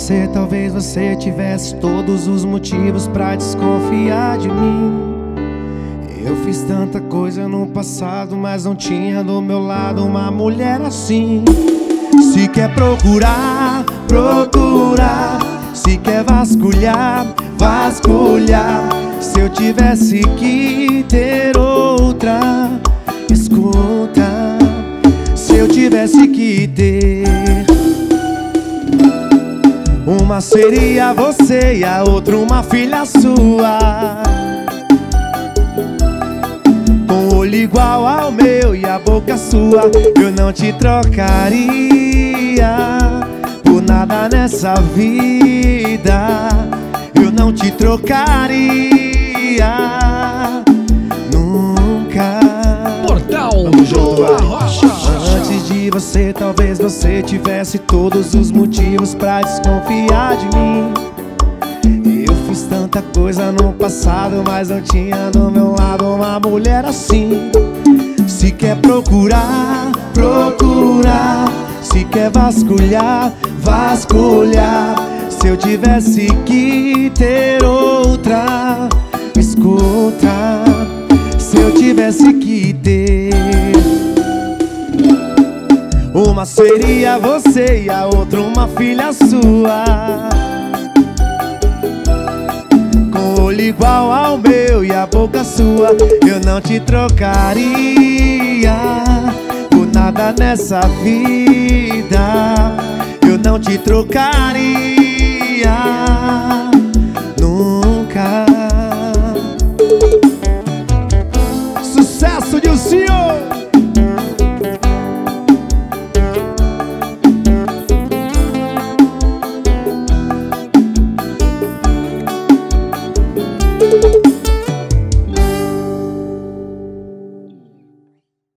você, talvez você tivesse todos os motivos pra desconfiar de mim. Eu fiz tanta coisa no passado, mas não tinha do meu lado uma mulher assim. Se quer procurar, procurar. Se quer vasculhar, vasculhar. Se eu tivesse que ter outra, escuta. Se eu tivesse que ter uma, seria você, e a outra uma filha sua, com o olho igual ao meu e a boca sua. Eu não te trocaria por nada nessa vida. Eu não te trocaria nunca. Portal Vamos junto, vai. Arrocha. Antes de você, talvez você tivesse todos os motivos pra desconfiar de mim. Eu fiz tanta coisa no passado, mas não tinha do meu lado uma mulher assim. Se quer procurar, procurar. Se quer vasculhar, vasculhar. Se eu tivesse que ter outra, escuta. Se eu tivesse que ter uma, seria você, e a outra uma filha sua, com o olho igual ao meu e a boca sua. Eu não te trocaria por nada nessa vida. Eu não te trocaria